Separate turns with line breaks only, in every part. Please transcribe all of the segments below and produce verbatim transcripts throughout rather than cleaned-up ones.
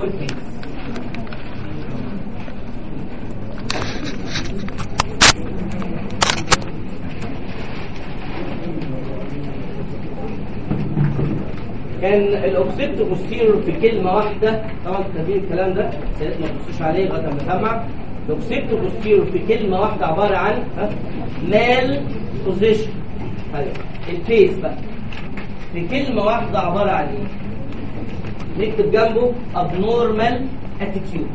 الفيس. كان الاوكسيبت بوستيرور في كلمه واحده، طبعا كاتبين الكلام ده سيادتك ما تبصوش عليه لغايه ما نسمع. الاوكسيبت بوستيرور في كلمه واحده عباره عن مال بوزيشن. الفيس بقى في كلمه واحده عباره عن ايه؟ نكتب جنبه abnormal attitude.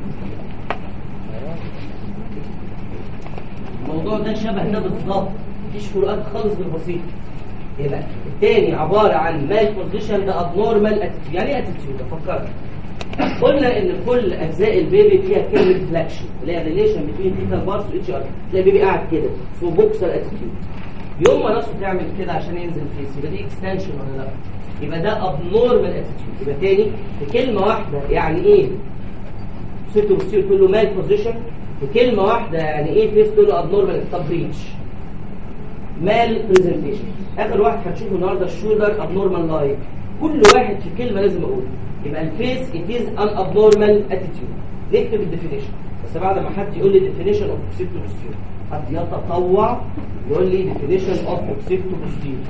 الموضوع ده شبه ده بالظبط، مفيش فروقات خالص بالبسيط. يبقى الثاني عباره عن مال بوزيشن، ده abnormal attitude. يعني ايه attitude؟ افكرك قلنا ان كل اجزاء البيبي فيها كلمه فلاكشن اللي هي ريليشن بين فيتال بارتس واتش ار. تلاقي البيبي قاعد كده اسمه بوكسر اتيتيود. يوم ما راسه تعمل كده عشان ينزل فيس، يبقى دي اكستنشن ولا لا؟ يبقى ده abnormal attitude. يبقى تاني في كلمه واحده يعني ايه سيتو بوستير تقول له مال بوزيشن، في كلمه واحده يعني ايه فيس تقول له abnormal طب ريتش مال بريزنتيشن. اخر واحد هتشوفه النهارده الشولدر abnormal لاين. كل واحد في كلمه لازم اقوله. يبقى الفيس it is an abnormal attitude. نكتب الديفينيشن بس بعد ما حد يقول لي definition of occipital posterior، حد يتطوع يقول لي definition of occipital posterior.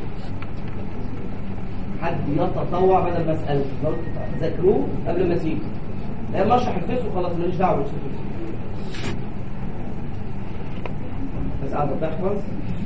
حد يتطوع بدل ما اسال، ذاكروه قبل ما تيجي. لا ما اشرح الفيس وخلاص ماليش دعوه بالoccipital posterior. بس قاعده تحفظ.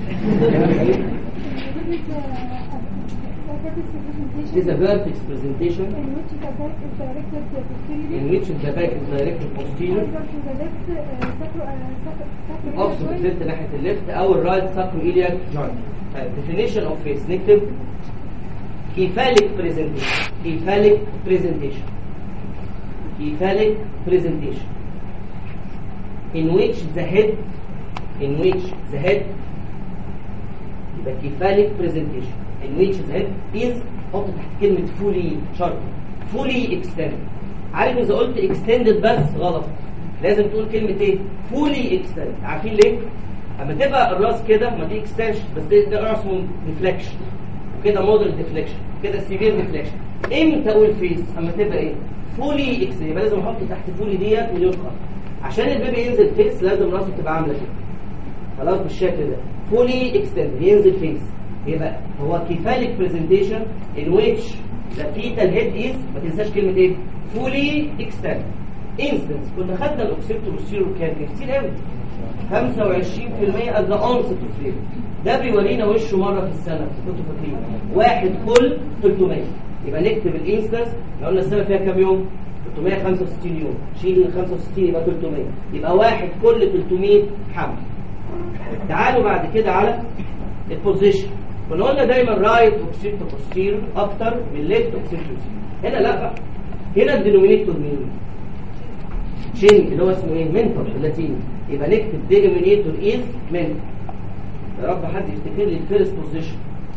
It is a vertex presentation
in which the back is directed posteriorly.
In which the back is directed posteriorly.
To the left,
opposite left ناحية الليفت أو الرايت sacroiliac joint. Definition of face نكتب cephalic presentation. Cephalic presentation. Cephalic presentation. In which the head, in which the head, the cephalic presentation. In which the head is حط تحت كلمة fully sharp fully extended. عارف إذا قلت extended بس غلط، لازم تقول كلمة إيه؟ fully extended. عارفين ليه؟ أما تبقى الراس كده ما دي extension بس ده اسمه deflection وكده moderate deflection كده severe deflection. إمتى أقول فيس؟ أما تبقى إيه؟ fully extended. يبقى لازم أحط تحت fully ديت مليون خط عشان البيبي ينزل فيس لازم راسه تبقى عاملة كده خلاص بالشكل ده fully extended ينزل فيس. يبقى هو cephalic presentation in which the fetal head is ما تنساش كلمة ايه fully extended. instance كنا خدنا الاوكسيبتو بوستيرور كان كتير قوي خمسة وعشرين بالمية at the onset of labor. ده بيورينا وشه مرة في السنة كنتوا فاكرين واحد كل ثلاثمية. يبقى نكتب الانستنس لو قلنا السنة فيها كام يوم؟ ثلاثمية وخمسة وستين يوم. شيل ال خمسة وستين يبقى ثلاثمية. يبقى واحد كل ثلاثمية حمل. تعالوا بعد كده على البوزيشن. كنا قلنا دايما رايت اوكسيبتو بوستيرور اكتر من ليفت اوكسيبتو بوستيرور. هنا لا بقى، هنا الدينومينيتور مين؟ شين اللي هو اسمه ايه؟ منتور باللاتيني. يبقى نكتب دينومينيتور از منتور. يا رب حد يفتكر لي الفيرست بوزيشن.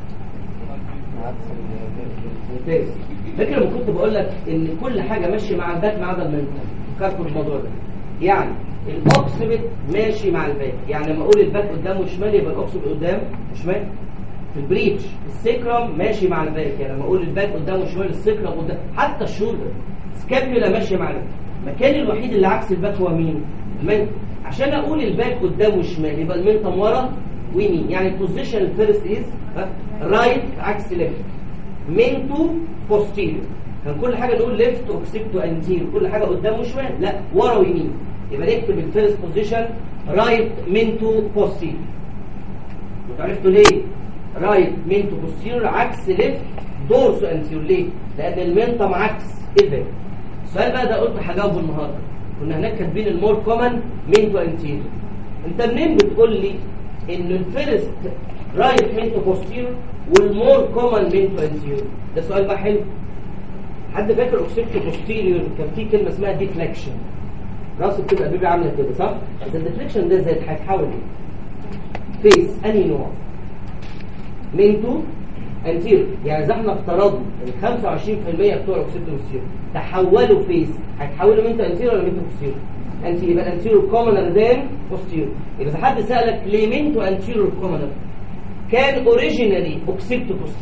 ممتاز. فاكر لما كنت بقول لك ان كل حاجه ماشيه مع الباك ما عدا المنتور؟ فكركم الموضوع ده. يعني الاوكسيبت ماشي مع الباك، يعني لما اقول الباك قدام وشمال يبقى الاوكسيبت قدام وشمال. في البريتش السكرم ماشي مع الباك، يعني لما اقول الباك قدام وشمال السكرم قدام. حتى الشولدر سكابيولا ماشيه مع الباك. المكان الوحيد اللي عكس الباك هو مين؟ المنتم. عشان اقول الباك قدام وشمال يبقى المنتم ورا ويمين. يعني البوزيشن الفيرست از رايت عكس ليفت منتو بوستيريور. كان كل حاجه نقول ليفت اوكسيبتو انتيريور، كل حاجه قدام وشمال، لا ورا ويمين. يبقى نكتب الفيرست بوزيشن رايت منتو بوستيريور. وعرفتوا ليه؟ رايت منتو بوستيريور عكس ليفت دورسو انتيريور. ليه؟ لان المنتم عكس الباك. السؤال بقى ده قلت هجاوبه النهارده. كنا هناك كاتبين المور كومن منتو انتيريور. انت منين بتقول لي ان الفيرست رايت منتو بوستيريور والمور كومن منتو انتيريور؟ ده سؤال بقى حلو. حد فاكر اوكسيبتو بوستيريور كان في كلمه اسمها ديفليكشن. راسه بتبقى بيبي عامله كده صح؟ بس الديفليكشن ده ازاي هيتحول ايه؟ فيس انهي نوع؟ منتو انتيريور. يعني اذا احنا افترضنا ان خمسة وعشرين بالمية بتوع الاوكسيبتو بوستيريور تحولوا فيس، هيتحولوا منتو انتيريور ولا منتو بوستيريور؟ انتيريور. يبقى انتيريور كومنر ذان بوستيريور. يبقى اذا حد سالك ليه منتو انتيريور كومنر؟ كان اوريجينالي اوكسيبتو بوستيريور.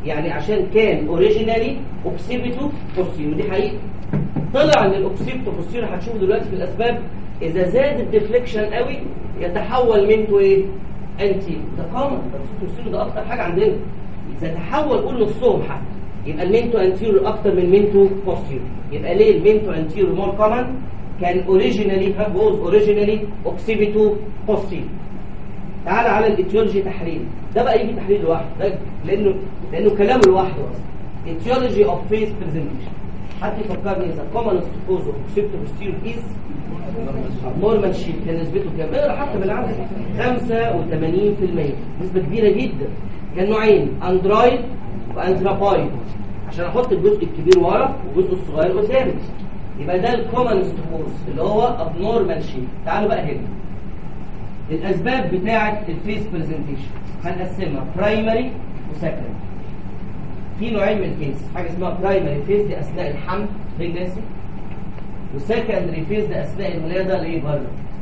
يعني عشان كان اوريجينالي اوكسيبيتو بوستيرو، دي حقيقه. طلع ان الاوكسيبيتو بوستيرو هتشوفوا دلوقتي في الاسباب اذا زاد الديفليكشن قوي يتحول منتو ايه؟ انتي. ده كومن، بوستيرو ده اكتر حاجه عندنا. اذا تحول قول نصهم حتى يبقى المينتو انتيرو اكتر من المينتو بوستيرو. يبقى ليه المينتو انتيرو مور كومن؟ كان اوريجينالي هابوز اوريجينالي اوكسيبيتو بوستيرو. تعال على الايتيولوجي تحليل، ده بقى يجي تحليل لوحده، ده لانه لانه كلام لوحده اصلا. ايتيولوجي اوف فيس برزنتيشن، حد يفكرني اذا كومنست كوز اوف اوكسيبيتو بوستيرو از نورمال شيب، كان نسبته كام؟ اقرا حتى بالعكس خمسة وثمانين بالمية، نسبه كبيره جدا. كان نوعين، اندرويد وانترابايد، عشان احط الجزء الكبير ورا والجزء الصغير قدام. يبقى ده الكومنست كوز اللي هو ابنورمال شيب. تعالوا بقى هنا الاسباب بتاعه الفيس برزنتيشن هنقسمها برايمري وسكندري. في نوعين من الفيس، حاجه اسمها برايمري فيس دي اثناء الحمل بريجنسي، وسكندري فيس ده اثناء الولاده ليبر.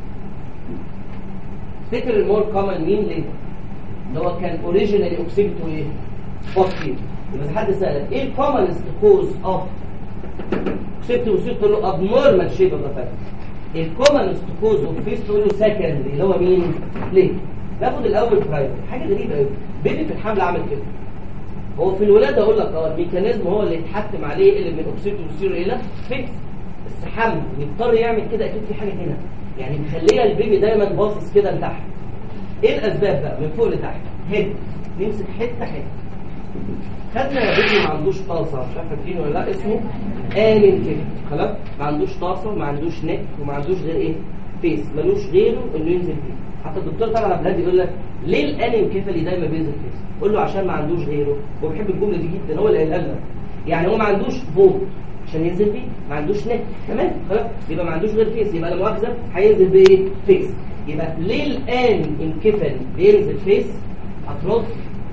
افتكر المور كومن مين ليبر اللي هو كان اوريجينالي اوكسيبيتو ايه؟ بوستيرو. يبقى حد سالك ايه الكومنست كوز اوف اوكسيبيتو بوستيرو؟ تقول له ابنورمال شيب اوف ذا فاتس. الكومنست كوز اوف فيس تقول له سكندري اللي هو مين؟ ليه؟ ناخد الاول برايمري. حاجه غريبه قوي، بيبي في الحمل عمل كده. هو في الولاده اقول لك اه الميكانيزم هو اللي يتحكم عليه اللي من اوكسيبيتو بوستيرو الى فيس، بس حمل يضطر يعمل كده اكيد في حاجه هنا يعني مخليه البيبي دايما باصص كده لتحت. ايه الاسباب بقى من فوق لتحت؟ هيد، نمسك حته حته. خدنا يا بيبي ما عندوش طاسه، مش عارف فاكرين ولا لا، اسمه آمن كده، خلاص؟ ما عندوش طاسه، ما عندوش نك، وما عندوش غير ايه؟ فيس، ملوش غيره انه ينزل فيه. حتى الدكتور طلع بلاد يقول لك ليه الانم كفلي دايما بينزل فيس؟ قول له عشان ما عندوش غيره. هو بيحب الجمله دي جدا، هو اللي قالها لنا. يعني هو ما عندوش بوت عشان ينزل فيه، ما عندوش نك كمان، خلاص؟ يبقى ما عندوش غير فيس، يبقى لا مؤاخذه هينزل بايه؟ فيس. يبقى ليه الان انكفل بينزل فيس؟ هترد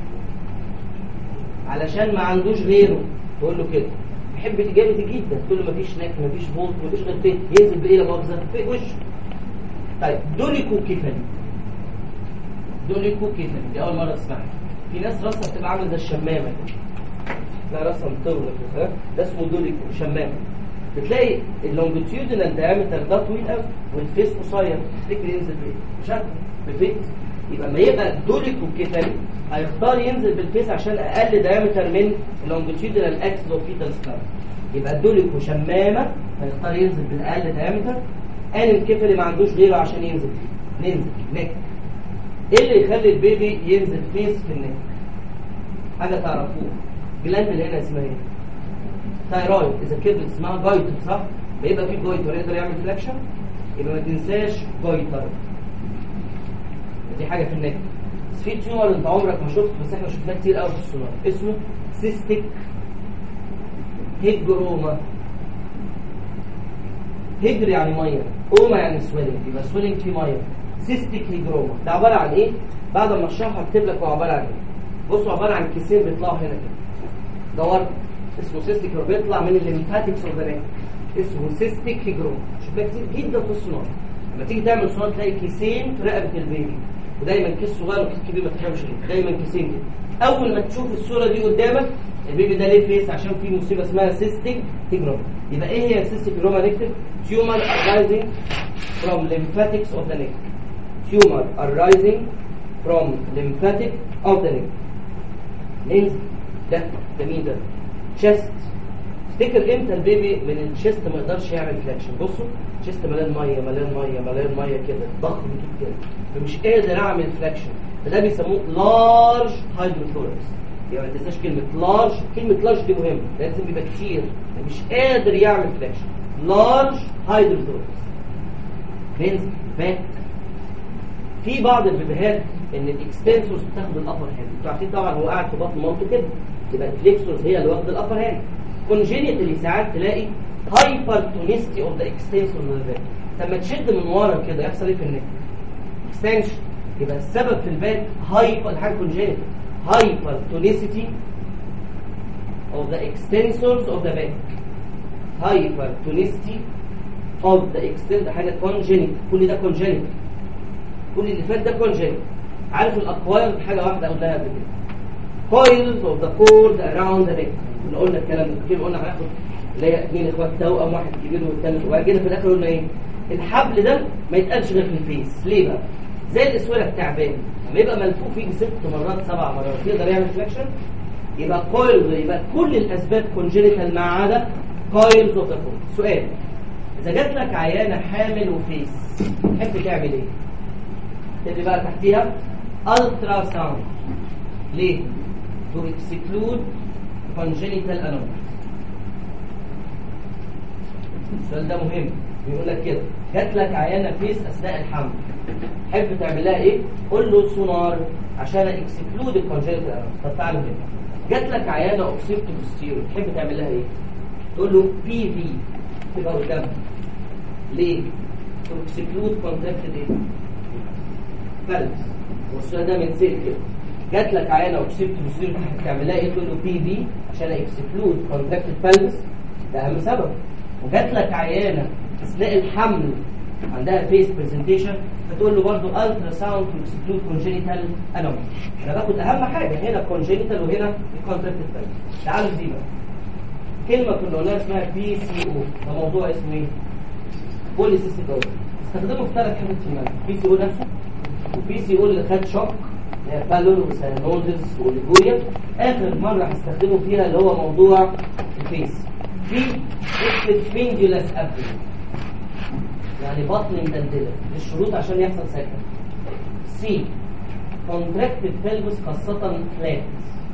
علشان ما عندوش غيره. تقول له كده بيحب اجابتي جدا، تقول له مفيش نك، مفيش بوت، مفيش غير فيس، ينزل بايه لا مؤاخذه؟ في وشه. طيب دوليكو كفلي، دوليكو كفلي دي اول مره اسمعها. في ناس راسها بتبقى عامله زي الشمامه كده، لا راسها مطوله كده، ده اسمه دوليكو شمامه. بتلاقي اللونجيتيودنال دايمتر ده طويل قوي والفيس قصير، تفتكر ينزل بايه؟ مش عارف بفيس. يبقى لما يبقى دوليكو كفلي هيختار ينزل بالفيس عشان اقل دايمتر من اللونجيتيودنال اكس وفيتال سكار. يبقى الدوليكو شمامه هيختار ينزل بالاقل دايمتر. ان الكفلي ما عندوش غيره عشان ينزل فيه. ننزل نك. ايه اللي يخلي البيبي ينزل فيس في النك؟ حاجه تعرفوها، جلاند اللي هنا اسمها ايه؟ تايرويد. اذا كده اسمها جايتر، صح؟ بيبقى في جايتر يقدر يعمل فليكشن، يبقى ما تنساش جايتر. دي حاجه في النك. بس في تيومر انت عمرك ما شفت، بس احنا شفناه كتير قوي في السونار، اسمه سيستيك هيجروما. هجر يعني ميه، اوما يعني سويلنج، يبقى سويلنج في ميه. سيستيك هيجروما ده عباره عن ايه؟ بعد ما اشرحها اكتب لك هو عباره عن ايه. بصوا عباره عن كيسين بيطلعوا هنا كده، ده ورق اسمه سيستيك بيطلع من الليمفاتيكس اوف ذا نيك، اسمه سيستيك هيجروما. شوفها كتير جدا في السونار. لما تيجي تعمل سونار تلاقي كيسين في رقبه البيبي، ودايما كيس صغير وكيس كبير، ما تفهمش ليه دايما كيسين كده. اول ما تشوف الصوره دي قدامك البيبي ده ليه فيس؟ عشان في مصيبه اسمها سيستيك هيجروما. يبقى ايه هي السيستيك هيجروما؟ نكتب tumor arising from lymphatics of the neck. tumor arising from lymphatic of the neck. ننزل ده ده مين ده؟ chest. افتكر امتى البيبي من الشيست ما يقدرش يعمل فلاكشن؟ بصوا الشيست مليان ميه مليان ميه مليان ميه كده، ضخم جدا، فمش قادر اعمل فلاكشن، فده بيسموه لارج هايدروثوركس. يبقى ما تنساش كلمه لارج، كلمه لارج دي مهمه، لازم يبقى كتير، مش قادر يعمل فلاكشن. لارج هايدروثوركس. ننزل باك. في بعض البيبيهات ان الاكستنسورز بتاخد الابر هاند، انتوا عارفين طبعا هو قاعد في بطن مامته كده، يبقى الفليكسورز هي اللي واخده الابر هاند. كونجينيتالي ساعات تلاقي هايبرتونيستي اوف ذا اكستنسور اوف ذا باك. لما تشد من ورا كده يحصل ايه في النك؟ اكستنشن. يبقى السبب في الباك هايبر، حاجه كونجينيتال، هايبرتونيستي اوف ذا اكستنسورز اوف ذا باك. هايبرتونيستي اوف ذا اكستنس، حاجه كونجينيتال، كل ده كونجينيتال، كل اللي فات ده كونجينيتال. عارف الاكواير حاجه واحده قلناها قبل كده، coils of the cord around the neck. احنا قلنا الكلام ده كتير، قلنا هناخد اللي هي اثنين اخوات توأم، واحد كبير والثاني، وبعدين في الاخر قلنا ايه؟ الحبل ده ما يتقالش غير في الفيس. ليه بقى؟ زي الاسوره التعبان لما يبقى ملفوف يجي ست مرات سبع مرات يقدر يعمل فليكشن. يبقى كويلز، يبقى كل الاسباب كونجينيتال ما عدا كويلز اوف ذا كورد. سؤال: اذا جات لك عيانه حامل وفيس تحب تعمل ايه؟ تبقى بقى تحتيها الترا ساوند. ليه؟ to exclude congenital anomalies. السؤال ده مهم. بيقول لك كده: جات لك عيانه فيس اثناء الحمل تحب تعمل لها ايه؟ قول له سونار عشان اكسكلود الكونجنتال انوماليز. طب تعالوا هنا، جات لك عيانه اوكسيبت بوستيرو تحب تعمل لها ايه؟ تقول له بي في تبقى قدامها. ليه؟ تو اكسكلود كونتراكتد ايه؟ فالس. والسؤال ده من سيل كده. جات لك عيانه اوكسيبت بوستيرو تحب تعمل لها ايه؟ تقول له بي في عشان اكسكلود كونتراكتد فالس. ده اهم سبب. وجات لك عيانه اثناء الحمل عندها فيس برزنتيشن فتقول له برضه الترا ساوند تو اكسكلود كونجينيتال انومالي. انا باخد اهم حاجه هنا كونجينيتال وهنا الكونتراكتد فالس. تعالوا دي بقى كلمه كنا قلناها اسمها بي سي او. ده موضوع اسمه ايه؟ بوليسيستيك اوفر. استخدمه في ثلاث حاجات في المنهج: بي سي او نفسه، وبي سي او اللي خد شوك بالون وساينوزس واوليجوريا. اخر مره هستخدمه فيها اللي هو موضوع الفيس. في اسمه بينديولاس ابدومين، يعني بطن مدلدله. الشروط عشان يحصل سكن: سي كونتراكتد بلفس خاصه فلات،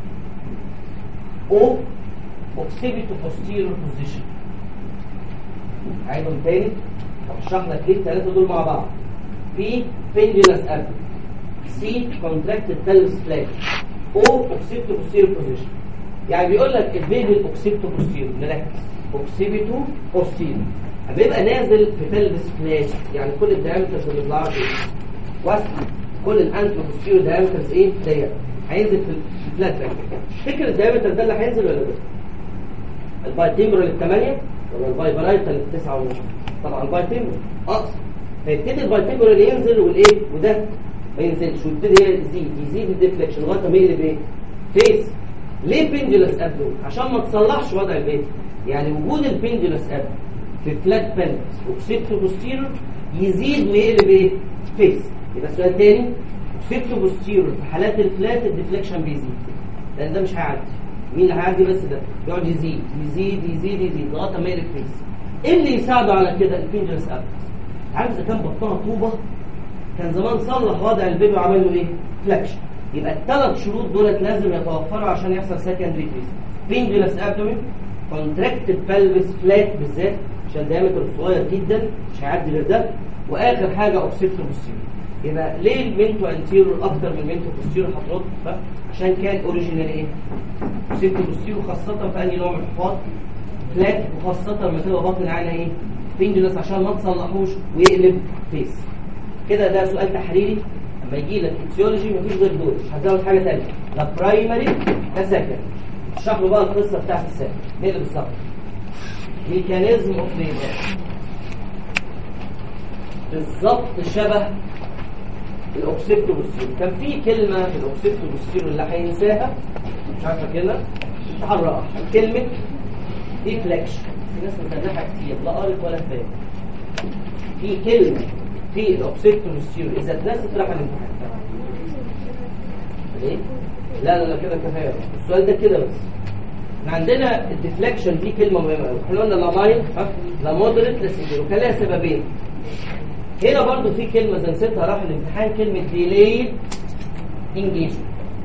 او اوكسيبيتو بوستيريور بوزيشن. عايزهم تاني هشرح لك ليه الثلاثه دول مع بعض. في بينديولاس ابدومين، سي كونتراكتد بلفس فلات، او اوكسيبيتو بوستيريور بوزيشن. يعني بيقول لك البيبي الاوكسيبيتو بوستيريور، نركز، اوكسيبيتو بوستيريور بيبقى نازل في بلفس فلات، يعني كل الدايمترز اللي بيطلعوا ايه؟ واسع. كل الانترو بوستيريور دايمترز ايه؟ ضيق. هينزل في الفلات باك. فكر الدايمتر ده اللي هينزل ولا ده؟ البايتيمبرال الثمانية ولا البايبرايتال التسعة ونص؟ طبعا البايتيمبرال اقصر. فيبتدي البايتيمبرال ينزل والايه؟ وده ما ينزلش، ويبتدي يزيد يزيد الديفليكشن لغايه ما يقلب ايه؟ فيس. ليه بينديولاس ابدو؟ عشان ما تصلحش وضع البيت. يعني وجود البينديولاس ابدو في فلات بلفس اوكسيبتو بوستيرور يزيد ويقلب ايه؟ فيس. يبقى السؤال تاني: اوكسيبتو بوستيرور في حالات الفلات الديفليكشن بيزيد، لان ده مش هيعدي. مين اللي هيعدي بس ده؟ يقعد يزيد يزيد يزيد يزيد لغايه ما يقلب فيس. ايه اللي يساعده على كده؟ البينديولاس ابدو. عارف اذا كان بطنها طوبه كان زمان صلح وضع البيبي وعمل له ايه؟ فلكشن. يبقى الثلاث شروط دولت لازم يتوفروا عشان يحصل سكندري فيس: بينديولاس ابدومين، كونتراكتد بلفس فلات بالذات عشان دايمتر صغير جدا مش هيعدي غير ده، واخر حاجه اوكسيبتو بوستيرور. يبقى ليه المينتو انتيرور اكتر من المينتو بوستيرور؟ هترد عشان كان اوريجينال ايه؟ اوكسيبتو بوستيرور، خاصه في اي نوع من الحفاظ فلات، وخاصه لما تبقى بطن عينها ايه؟ بينديولاس عشان ما تصلحوش ويقلب فيس. كده ده سؤال تحريري. لما يجي لك فيسيولوجي مفيش غير دول، مش هتزود حاجه ثانيه، لا برايمري لا سكندري. اشرح له بقى القصه بتاعت السكن. ايه اللي بالظبط؟ ميكانيزم اوف ليبر بالظبط شبه الاوكسيبتو بوستيرور. كان في كلمه في الاوكسيبتو بوستيرور اللي هينساها مش عارفه كده تحرقها، كلمه ديفليكشن. في ناس متابعها كتير لا قرت ولا فاهم. في كلمه في الاوكسيبتو بوستيرور اذا اتنست راح الامتحان. ليه؟ لا لا لا كده كفايه. السؤال ده كده بس. احنا عندنا الديفليكشن دي كلمه مهمه قوي. احنا قلنا لا مايل لا مودريت لا سيفير، وكان لها سببين. هنا برضو في كلمه زي نسيتها راح الامتحان، كلمه ديليد انجيجمنت.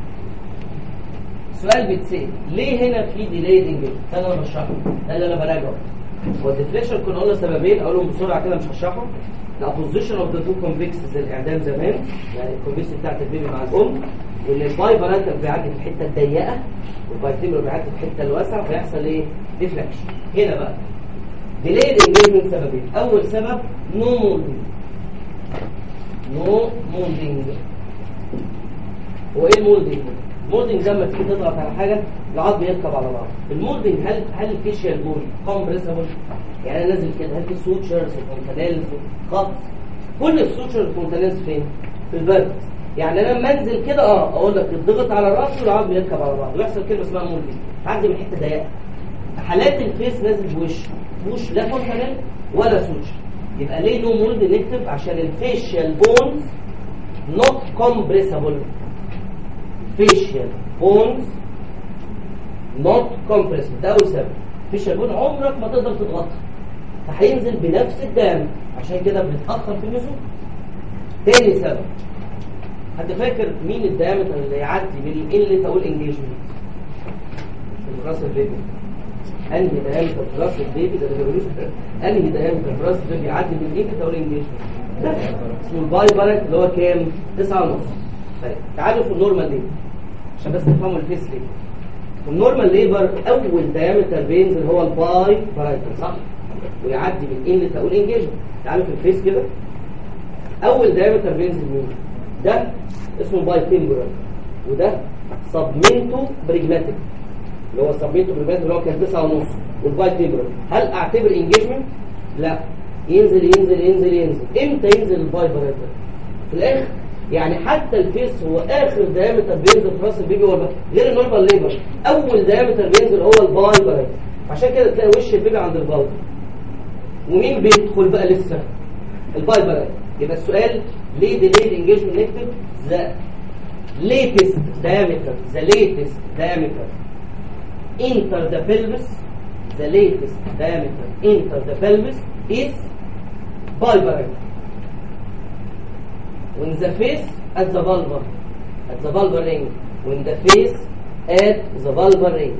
السؤال بيتسال ليه هنا في ديليد انجيجمنت؟ ده اللي انا بشرحه، ده اللي انا براجعه. هو الديفليكشن كنا قلنا سببين، اقولهم بسرعه كده مش هشرحهم. الابوزيشن اوف ذا تو كونفكسز، الاعدام زمان، يعني الكونفكس بتاعت البيبي مع الام، وان الفايبرات بيعدي في الحته الضيقه والفايتيمر بيعدي في الحته الواسعه فيحصل ايه؟ ديفليكشن. هنا بقى ديليد انجيجمنت سببين. اول سبب نو مولدنج. نو مولدنج. هو ايه المولدنج؟ المولدنج ده لما تيجي تضغط على حاجه العظم يركب على بعض. المولدنج هل هل الفيشيال بول كومبريسبل؟ يعني انا نازل كده، هل في سوتشرز وكونتانيلز؟ خالص. كل السوتشرز والكونتانيلز فين؟ في الفيرتكس. يعني انا لما انزل كده اه اقول لك الضغط على الراس والعظم يركب على بعض ويحصل كلمه اسمها مول دي عندي من حته ضيقه. حالات الفيس نازل بوش بوش لا فونكشنال ولا سوتش، يبقى ليه نو مولد نكتب؟ عشان الفيشيال بونز نوت كومبريسبل. فيشيال بونز نوت كومبريسبل، ده اول سبب. فيشيال بون عمرك ما تقدر تضغطها فهينزل بنفس الدم، عشان كده بنتاخر في النزول. تاني سبب، حد فاكر مين الدايمتر اللي يعدي من الانلت او الانجيجمنت في راس البيبي؟ انهي دايمتر في راس البيبي ده اللي انهي دايمتر في راس البيبي يعدي من الانلت او الانجيجمنت؟ ده اسمه الباي بارك اللي هو كام؟ تسعة ونص. طيب تعالوا في النورمال ليبر عشان بس تفهموا الفيس ليبر. في النورمال ليبر اول دايمتر بينزل هو الباي بارك صح؟ ويعدي من الانلت او الانجيجمنت. تعالوا في الفيس كده اول دايمتر بينزل مين؟ ده اسمه باي تمبرال وده سبمنتو بريجماتيك اللي هو سبمنتو بريجماتيك اللي هو كان تسعة ونص والباي تمبرال. هل اعتبر انجيجمنت؟ لا، ينزل ينزل ينزل ينزل. امتى ينزل الباي باراتر؟ في الاخر. يعني حتى الفيس هو اخر دايمتر بينزل في راس البيبي ولا غير النورمال ليبر اول دايمتر بينزل هو الباي باراتر. عشان كده تلاقي وش البيبي عند الباي. ومين بيدخل بقى لسه؟ الباي باراتر. يبقى السؤال ليه delayed engagement نكتب the latest diameter the latest diameter enter the pelvis the latest diameter enter the pelvis is biparate when the face at the vulva at the vulvar ring when the face at the vulvar ring.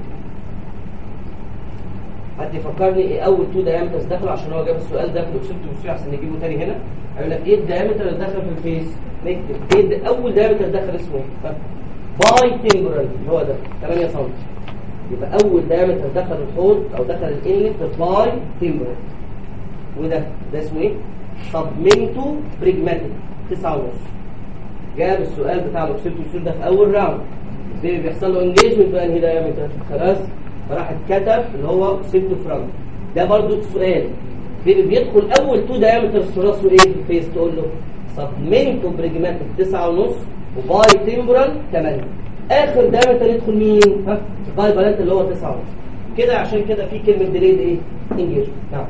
حد يفكرني ايه اول تو diameters دخلوا عشان هو جاب السؤال ده في الاكسبت والسوي عشان نجيبه تاني هنا. هيقول لك ايه الدايمتر اللي دخل في الفيس؟ نكتب ايه ده اول دايمتر دخل اسمه ايه؟ باي تمبرال اللي هو ده ثمانية سم. يبقى اول دايمتر دخل الحوض او دخل الانلت باي تمبرال وده ده اسمه ايه؟ سبمنتو بريجماتيك تسعة ونص. جاب السؤال بتاع الاكسبت والسوي ده في اول راوند. ازاي بيحصل له انجيجمنت في انهي دايمتر؟ خلاص فراح اتكتب اللي هو سيبتو فرانك. ده برضو السؤال بيدخل اول تو دايمترز في راسه ايه في الفيس؟ تقول له سبمنتو بريجماتيك تسعة ونص وباي تمبرال ثمانية. اخر دايمتر يدخل مين؟ ها باي بالانت اللي هو تسعة ونص كده. عشان كده في كلمه ديليد ايه؟ انجيجمنت. نعم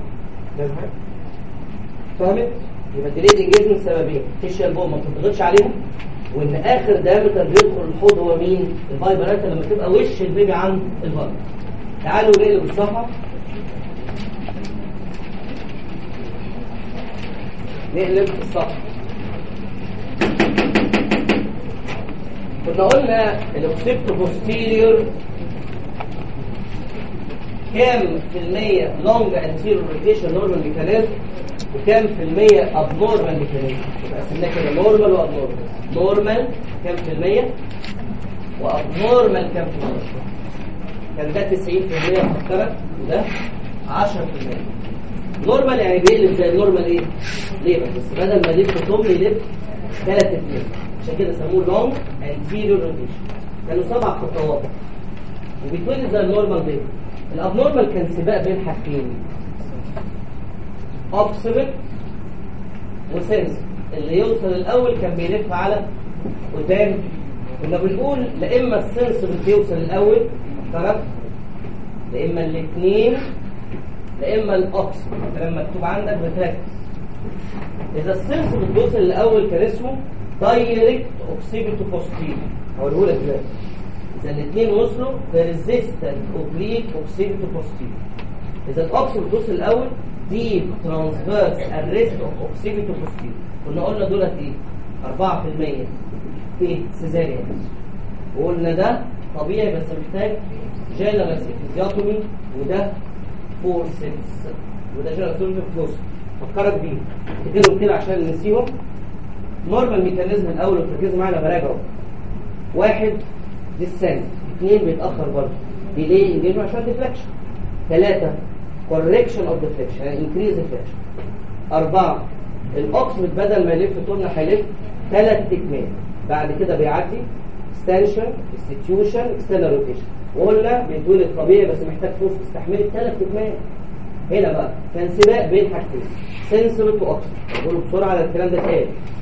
فهمت؟ يبقى ديليد انجيجمنت سببين، فيشيال بون ما بتضغطش عليها، وان اخر دايمتر بيدخل الحوض هو مين؟ الباي بالانت لما تبقى وش البيبي عند الفرد. تعالوا نقلب الصفحه نقلب الصفحه. كنا قلنا الاوكسيبتو بوستيريور كام في المية لونج انتيريور روتيشن نورمال ميكانيزم وكام في المية ابنورمال ميكانيزم. يبقى قسمناه كده نورمال وابنورمال. نورمال كام في المية وابنورمال كام في المية؟ كان ده تسعين في المية فكرت وده عشرة في المية. نورمال يعني بيقلب زي النورمال ايه؟ ليه بس بدل ما يلف طول يلف ثلاث اتنين، عشان كده سموه لونج انتيريور روتيشن. كانوا سبع خطوات وبيتولد زي النورمال بيه. الابنورمال كان سباق بين حاجتين اوبسيبت وسنس. اللي يوصل الاول كان بيلف على قدام. كنا بنقول لا اما السنس بيوصل الاول طرف لا اما الاثنين لا اما الاوبسيبت. لما مكتوب عندك بتركز. اذا السنس بتوصل الاول كان اسمه دايركت اوكسيبيتو بوستيريور. هقوله لك دلوقتي. اذا الاثنين وصلوا ريزيستنت اوبليك اوكسيبيتو بوستيريور. اذا الاوبسيبت بتوصل الاول ديب ترانسفيرس اريست اوف اوكسيبيتو بوستيريور. كنا قلنا دولت ايه؟ أربعة في المية في سيزاريان. وقلنا ده طبيعي بس محتاج جنرال سيفيزيوتومي وده فورسبس وده جنرال سيفيزيوتومي بلس. فكرك بيه تكتبهم كده عشان نسيهم. نورمال ميكانيزم الاول وتركزوا معانا براجعه. واحد ديسنت، اثنين بيتاخر برضه ديلي انجيجمنت عشان ديفليكشن. ثلاثة كوركشن اوف ديفليكشن يعني انكريز ديفليكشن. أربعة الاوكسيد بدل ما يلف طولنا هيلف ثلاث تكمال. بعد كده بيعدي extension institution external rotation. وقلنا بيتولد طبيعي بس محتاج فورس تستحمل ثلاث تكمال. هنا بقى كان سباق بين حاجتين سنسوريك واوكسيد. بقول بسرعه على الكلام ده تاني.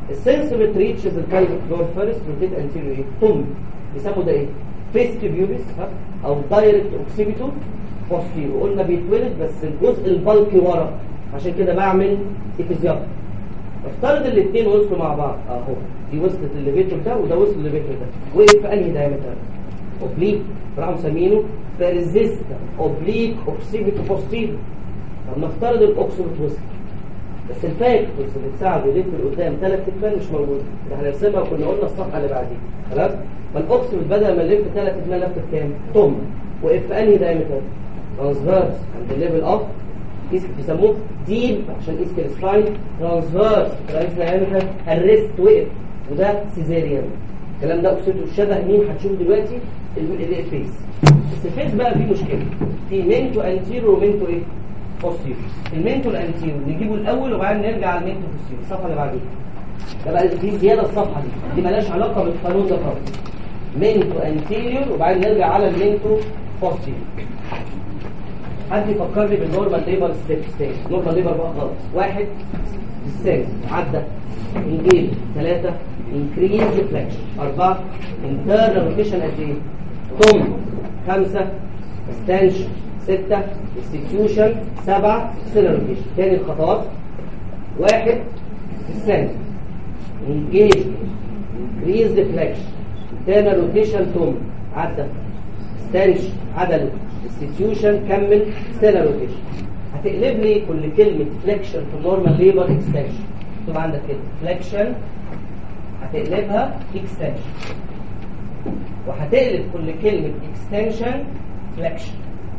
السنسبت ريتشز الكالفيك فلور فيرست روتيت انتيريور ايه؟ توم بيسموا ده ايه؟ فيستيبيوليس او دايركت اوكسيبيتو بوستيرو. قلنا بيتولد بس الجزء البلقي ورا، عشان كده بعمل افيزياق. افترض الاثنين وصلوا مع بعض اهو، دي وصلت الليفيتور ده وده وصل الليفيتور ده، وقف في انهي دايمتر؟ اوبليك، راحوا مسمينه بيرزيست اوبليك اوكسيبيتو بوستيرو. طب نفترض الاوكسيبيت وصل، بس الفاكتورز اللي تساعده يلف لقدام ثلاث تكمال مش موجوده، ده هنرسمها وكنا قلنا الصفحه اللي بعديها خلاص. فالاوكسيبيت بدل ما يلف ثلاث تكمال لفت كام؟ توم. وقف في انهي دايمتر؟ ترانسفيرس عند الليفل اوف بيسموه ديب عشان اسكال سباين، ترانسفيرس رئيس دايمتر الريست وقف، وده سيزيريان. الكلام ده اوكسيتو شبه مين هتشوف دلوقتي؟ الفيس. بس الفيس بقى فيه مشكله، في مينتو انتيرو ومينتو ايه؟ بوستيرو. المينتو الانتيرو نجيبه الاول وبعدين نرجع على المينتو بوستيرو الصفحه اللي بعديها. ده بقى دي زياده الصفحه دي، دي مالهاش علاقه بالقانون ده خالص. مينتو انتيريور وبعدين نرجع على المينتو بوستيريور. حد يفكرني بالنورمال ليبر ستيبس تاني. نورمال ليبر بقى خالص. واحد السادس عدى انجيل، ثلاثة انكريز فليكشن، أربعة انترنال روتيشن قد ايه؟ توم، خمسة اكستنشن، ستة استيتيوشن، سبعة سيلر روتيشن. تاني الخطوات، واحد السادس انجيج انكريز فليكشن، انترنال روتيشن توم، عدى اكستنشن، عدل استيتيوشن، كمل سيلر روتيشن. هتقلب لي كل كلمة فليكشن في النورمال ليبر اكستنشن. تكتب عندك كده فليكشن، هتقلبها اكستنشن، وهتقلب كل كلمة اكستنشن فليكشن،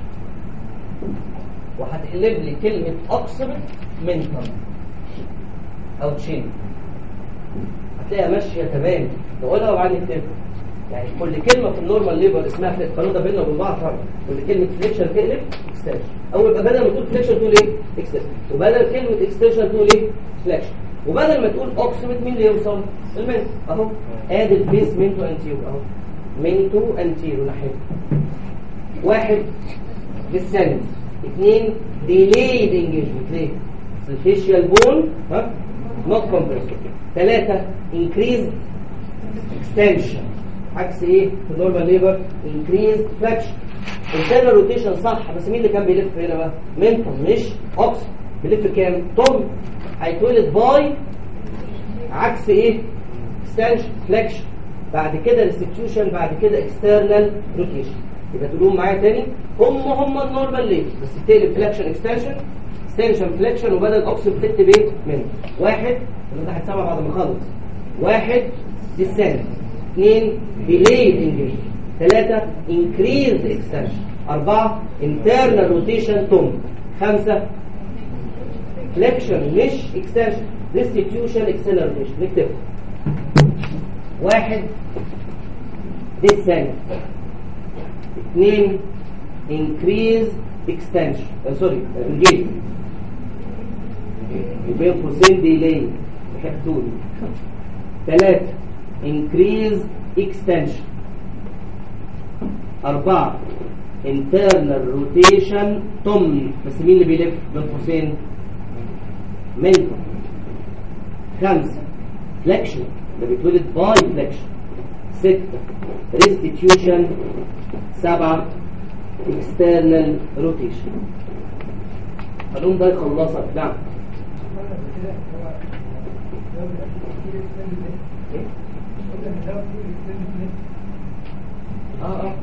وهتقلب لي كلمة اوكسيبت منتم او تشين. هتلاقيها ماشية تمام، نقولها وبعدين نكتبها. يعني كل كلمة في النورمال ليبر اسمها فليكشن، القانون ده بيننا وبين بعض فرق. كل كلمة فليكشن تقلب اكستنشن، او يبقى بدل ما تقول فليكشن تقول ايه؟ اكستنشن، وبدل كلمة اكستنشن تقول ايه؟ فليكشن، وبدل ما تقول اوكسيبت مين اللي يوصل؟ المنتو اهو. ادي الفيس منتو انتيرو اهو، منتو انتيرو ناحيته. واحد بالسنس، اثنين ديليد انجيجمنت ليه؟ الفيشيال بون ها نوت كومبريسور. ثلاثة انكريز اكستنشن، عكس ايه في النورمال ليبر؟ انكريز فليكشن. الانترنال روتيشن صح، بس مين اللي كان بيلف هنا بقى؟ منتو مش اوكس. بيلف كام؟ توم. هيتولد باي عكس ايه؟ اكستنشن فليكشن، بعد كده ريستيتيوشن، بعد كده اكسترنال روتيشن. يبقى تقولوا معايا تاني، هم هم النورمال ليبر بس تقلب فليكشن اكستنشن، اكستنشن فليكشن، وبدل اوكسيد بتكتب ايه؟ منتو. واحد اللي ده هتسمع بعد ما اخلص. واحد ديسنت، اثنين ديليد انجيجمنت، ثلاثة انكريز اكستنشن، أربعة انترنال روتيشن توم، خمسة فليكشن مش اكستنشن، ريستيتيوشن اكسترنال روتيشن. نكتب واحد ديسنت، اثنين انكريز اكستنشن سوري انجيج بين قوسين ديلي حدود، ثلاثة انكريز اكستنشن، أربعة internal rotation توم، بس مين اللي بيلف بين قوسين؟ منتو. خمسة فليكشن، ده بيتولد باي فليكشن. ستة restitution. سبعة external rotation. قانون ده يخلصك. نعم اه اه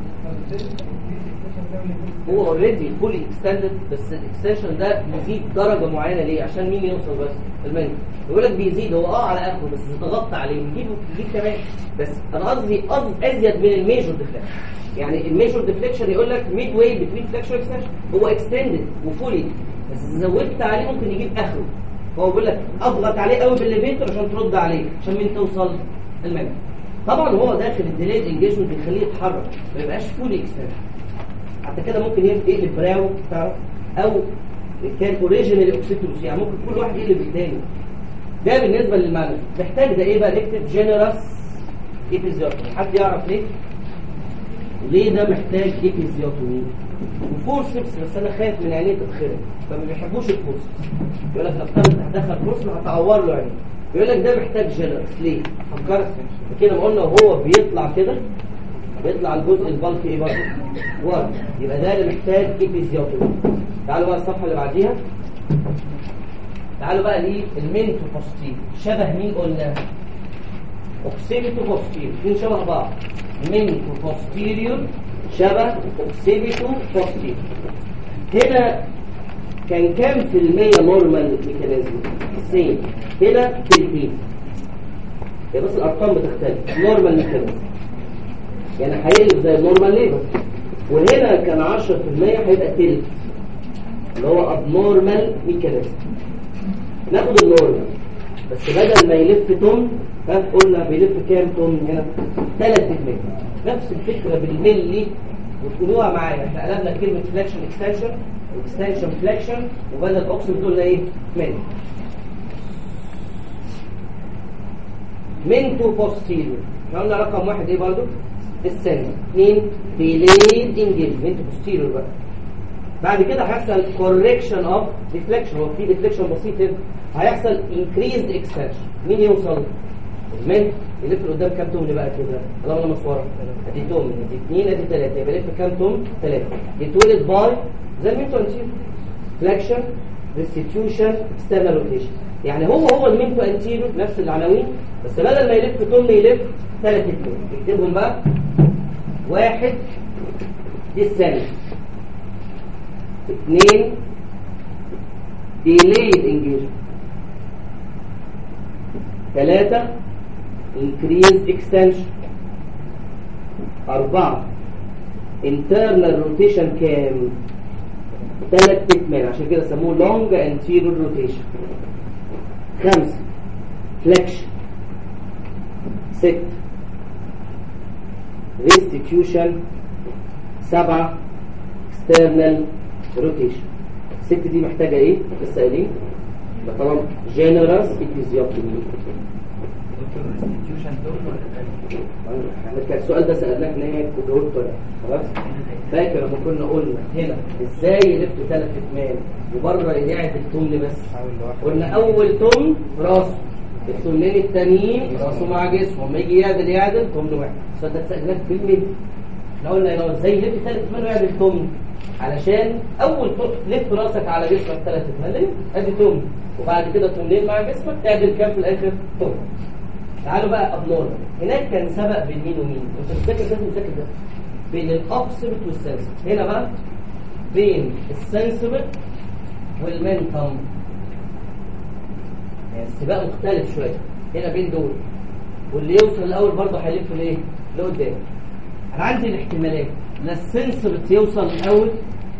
هو اوريدي فولي اكستندد، بس الاكستنشن ده بيزيد درجه معينه. ليه؟ عشان مين يوصل بس؟ المنتو. يقول لك بيزيد هو اه على اخره، بس ضغطت عليه بيجيبه بيجيب كمان. بس انا قصدي ازيد من الميجور ديفليكشن. يعني الميجور ديفليكشن يقول لك ميد واي بتوين فليكشن واكستنشن، هو اكستندد وفولي، بس زودت عليه ممكن يجيب اخره. فهو بيقول لك اضغط عليه قوي بالليفيتور عشان ترد عليه، عشان مين توصل؟ المنتو. طبعا هو داخل الديليد انجيجمنت بيخليه يتحرك، ما يبقاش فولي اكستنشن. حتى كده ممكن يقلب براو تعرف، او كان اوريجينال اوكسيتوسين، يعني ممكن كل واحد يقلب الثاني. ده بالنسبه للمعنى. محتاج ده ايه بقى؟ نكتب جينيرس ايبيزيوتومي. حد يعرف ليه؟ ليه ده محتاج ايبيزيوتومي؟ وفورسبس، بس انا خايف من عينيه تتخرب، فما بيحبوش الفورسبس. يقول لك نفترض هتدخل فورسبس هتعور له عينيه، بيقول لك ده محتاج جينرس. ليه؟ فكرت كده ما قلنا وهو بيطلع كده بيطلع الجزء البلطي ايه برضه؟ ورم. يبقى ده اللي محتاج ايبيزيوتومي. تعالوا بقى الصفحه اللي بعديها. تعالوا بقى ليه المينتو بوستير شبه مين قلنا؟ اوكسيبيتو بوستير. الاثنين شبه بعض. مينتو بوستيريور شبه اوكسيبيتو بوستير. هنا كان كام في المية نورمال ميكانيزم؟ تسعين. هنا تلتين. هي بس الارقام بتختلف. نورمال ميكانيزم يعني هيقلب زي النورمال ليبر، وهنا كان عشرة في المية هيبقى تلت اللي هو ابنورمال ميكانيزم. ناخد النورمال بس بدل ما يلف تم ها قلنا بيلف كام تم هنا؟ ثلاثة في المية. نفس الفكرة بالملي وتقولوها معايا. احنا قلبنا كلمة فليكشن اكستنشن اكستنشن فليكشن وبدل الاوكسيد قلنا ايه؟ ملي. منتو بوستيريور قلنا رقم واحد ايه برضو؟ السن. اثنين ديليد انجيجمنت بوستيريور بقى. بعد كده هيحصل كوركشن اوف ديفليكشن. هو في ديفليكشن بسيط كده هيحصل انكريزد اكستنشن. مين يوصل؟ المنت يلف لقدام كام توم بقى كده؟ طالما انا مصوره ادي توم ادي اثنين ادي ثلاثه يبقى يلف كام توم؟ ثلاثه. يتولد باي زي المنتو انتيريور فليكشن ريستيتيوشن اكسترنال روتيشن. يعني هو هو المنتو انتيريور نفس العناوين بس بدل ما يلف توم يلف ثلاثه توم. اكتبهم بقى. واحد دي الثانيه. اثنين delayed engagement. ثلاثة increased extension. أربعة internal rotation كام؟ ثلاث تكمل عشان كده سموه long anterior rotation. خمسة flexion. ست restitution. سبعة external روتيشن. الست دي محتاجه ايه؟ لسه قايلين طبعا جنرال ايبيزيوتومي. احنا كان السؤال ده سالناك ان هي كنت خلاص فاكر لما كنا قلنا هنا ازاي يلفوا ثلاث اتمام وبره يعد التمن بس. قلنا اول تمن راسه التمنين التانيين راسه مع جسمه لما يجي يعدل يعدل تمن واحد. بس انت سالناك في الميل احنا قلنا لو ازاي يلف ثلاث اتمام ويعدل تمن علشان اول لف راسك على جسمك ثلاث اتمام ادي تمن وبعد كده تمنين مع جسمك تعدل كام في الاخر؟ تمن. تعالوا بقى ابنورمال. هناك كان سبق بين مين ومين؟ انت بتذاكر ده بتذاكر ده بين الاوبسيبت والسنسبت. هنا بقى بين السنسبت والمنتم يعني السباق مختلف شويه. هنا بين دول واللي يوصل الاول برضه هيلف لايه؟ لقدام. انا عندي الاحتمالات لا السنسبت يوصل الاول